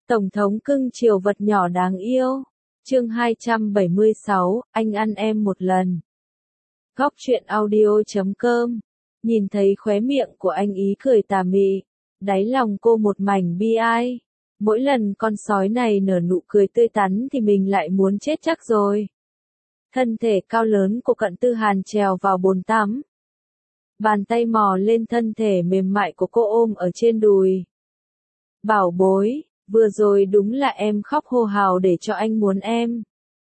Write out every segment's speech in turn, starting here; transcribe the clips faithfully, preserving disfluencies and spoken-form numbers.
Tổng thống cưng chiều vật nhỏ đáng yêu. Chương hai trăm bảy mươi sáu, anh ăn em một lần. Góc truyện audio chấm com. Nhìn thấy khóe miệng của anh ý cười tà mị, đáy lòng cô một mảnh bi ai. Mỗi lần con sói này nở nụ cười tươi tắn thì mình lại muốn chết chắc rồi. Thân thể cao lớn của Cận Tư Hàn trèo vào bồn tắm. Bàn tay mò lên thân thể mềm mại của cô ôm ở trên đùi. Bảo bối, vừa rồi đúng là em khóc hô hào để cho anh muốn em.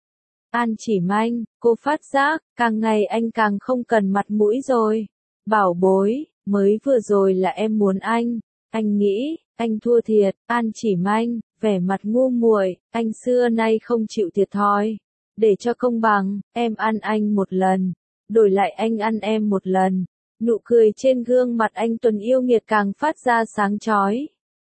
An Chỉ Manh, cô phát giác, càng ngày anh càng không cần mặt mũi rồi. Bảo bối, mới vừa rồi là em muốn anh. Anh nghĩ, anh thua thiệt. An Chỉ Manh, vẻ mặt ngu muội, anh xưa nay không chịu thiệt thòi. Để cho công bằng, em ăn anh một lần, đổi lại anh ăn em một lần. Nụ cười trên gương mặt anh Tuấn yêu nghiệt càng phát ra sáng chói.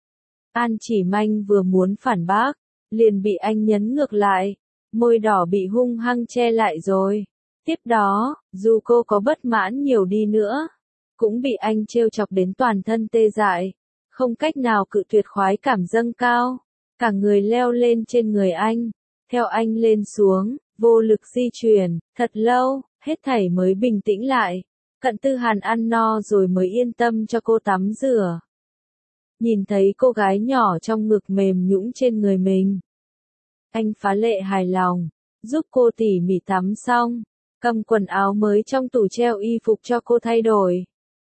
An Chỉ Manh vừa muốn phản bác, liền bị anh nhấn ngược lại, môi đỏ bị hung hăng che lại rồi. Tiếp đó, dù cô có bất mãn nhiều đi nữa, cũng bị anh trêu chọc đến toàn thân tê dại, không cách nào cự tuyệt khoái cảm dâng cao, cả người leo lên trên người anh, theo anh lên xuống, vô lực di chuyển, thật lâu, hết thảy mới bình tĩnh lại. Cận Tư Hàn ăn no rồi mới yên tâm cho cô tắm rửa. Nhìn thấy cô gái nhỏ trong ngực mềm nhũn trên người mình, anh phá lệ hài lòng, giúp cô tỉ mỉ tắm xong, cầm quần áo mới trong tủ treo y phục cho cô thay đổi.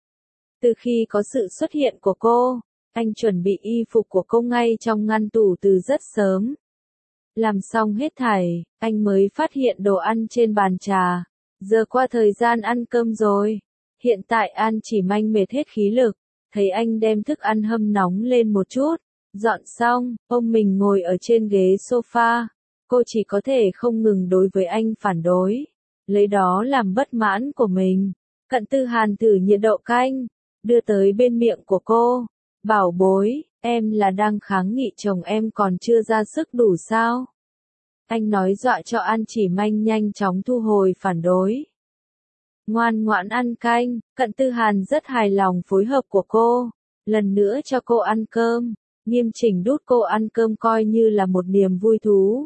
Từ khi có sự xuất hiện của cô, anh chuẩn bị y phục của cô ngay trong ngăn tủ từ rất sớm. Làm xong hết thảy, anh mới phát hiện đồ ăn trên bàn trà. Giờ qua thời gian ăn cơm rồi. Hiện tại An Chỉ Manh mệt hết khí lực, thấy anh đem thức ăn hâm nóng lên một chút, dọn xong, ông mình ngồi ở trên ghế sofa, cô chỉ có thể không ngừng đối với anh phản đối, lấy đó làm bất mãn của mình. Cận Tư Hàn thử nhiệt độ canh, đưa tới bên miệng của cô, bảo bối, em là đang kháng nghị chồng em còn chưa ra sức đủ sao? Anh nói dọa cho An Chỉ Manh nhanh chóng thu hồi phản đối. Ngoan ngoãn ăn canh, Cận Tư Hàn rất hài lòng phối hợp của cô, lần nữa cho cô ăn cơm, nghiêm chỉnh đút cô ăn cơm coi như là một niềm vui thú.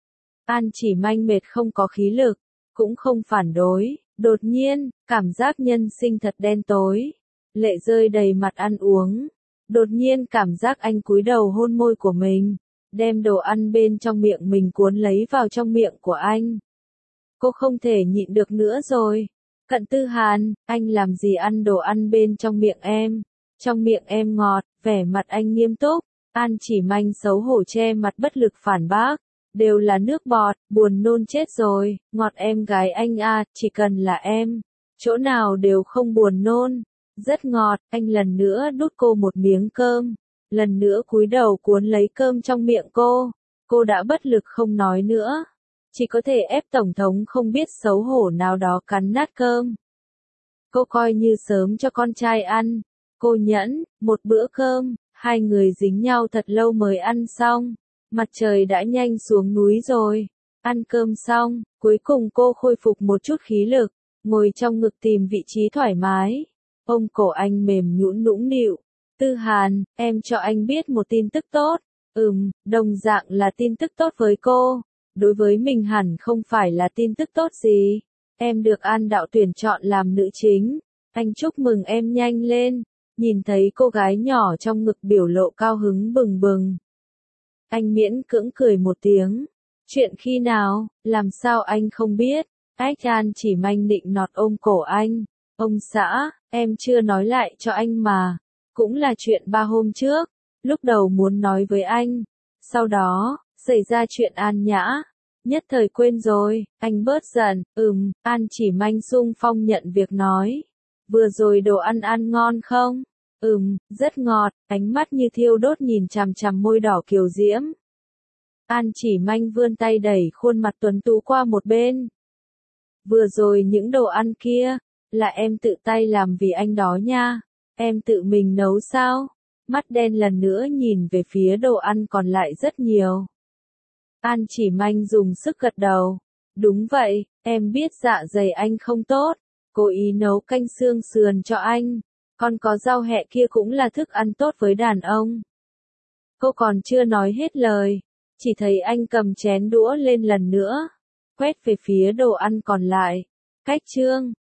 An Chỉ Manh mệt không có khí lực, cũng không phản đối, đột nhiên, cảm giác nhân sinh thật đen tối, lệ rơi đầy mặt ăn uống, đột nhiên cảm giác anh cúi đầu hôn môi của mình, đem đồ ăn bên trong miệng mình cuốn lấy vào trong miệng của anh. Cô không thể nhịn được nữa rồi. Cận Tư Hàn, anh làm gì ăn đồ ăn bên trong miệng em? Trong miệng em ngọt, vẻ mặt anh nghiêm túc. An Chỉ Manh xấu hổ che mặt bất lực phản bác. Đều là nước bọt, buồn nôn chết rồi. Ngọt em gái anh à, chỉ cần là em. Chỗ nào đều không buồn nôn. Rất ngọt, anh lần nữa đút cô một miếng cơm. Lần nữa cúi đầu cuốn lấy cơm trong miệng cô. Cô đã bất lực không nói nữa. Chỉ có thể ép Tổng thống không biết xấu hổ nào đó cắn nát cơm. Cô coi như sớm cho con trai ăn. Cô nhẫn, một bữa cơm, hai người dính nhau thật lâu mới ăn xong. Mặt trời đã nhanh xuống núi rồi. Ăn cơm xong, cuối cùng cô khôi phục một chút khí lực, ngồi trong ngực tìm vị trí thoải mái. Ôm cổ anh mềm nhũn nũng nịu. Tư Hàn, em cho anh biết một tin tức tốt. Ừm, đồng dạng là tin tức tốt với cô. Đối với mình hẳn không phải là tin tức tốt gì. Em được An đạo tuyển chọn làm nữ chính. Anh chúc mừng em nhanh lên. Nhìn thấy cô gái nhỏ trong ngực biểu lộ cao hứng bừng bừng. Anh miễn cưỡng cười một tiếng. Chuyện khi nào, làm sao anh không biết. Ách An Chỉ Manh định nọt ôm cổ anh. Ông xã, em chưa nói lại cho anh mà. Cũng là chuyện ba hôm trước. Lúc đầu muốn nói với anh. Sau đó, xảy ra chuyện An Nhã. Nhất thời quên rồi, anh bớt giận, ừm, An Chỉ Manh xung phong nhận việc nói. Vừa rồi đồ ăn ăn ngon không? Ừm, rất ngọt, ánh mắt như thiêu đốt nhìn chằm chằm môi đỏ kiều diễm. An Chỉ Manh vươn tay đẩy khuôn mặt tuấn tú qua một bên. Vừa rồi những đồ ăn kia, là em tự tay làm vì anh đó nha. Em tự mình nấu sao? Mắt đen lần nữa nhìn về phía đồ ăn còn lại rất nhiều. An Chỉ Manh dùng sức gật đầu. Đúng vậy, em biết dạ dày anh không tốt. Cố ý nấu canh xương sườn cho anh. Còn có rau hẹ kia cũng là thức ăn tốt với đàn ông. Cô còn chưa nói hết lời, chỉ thấy anh cầm chén đũa lên lần nữa, quét về phía đồ ăn còn lại. Cách Trương,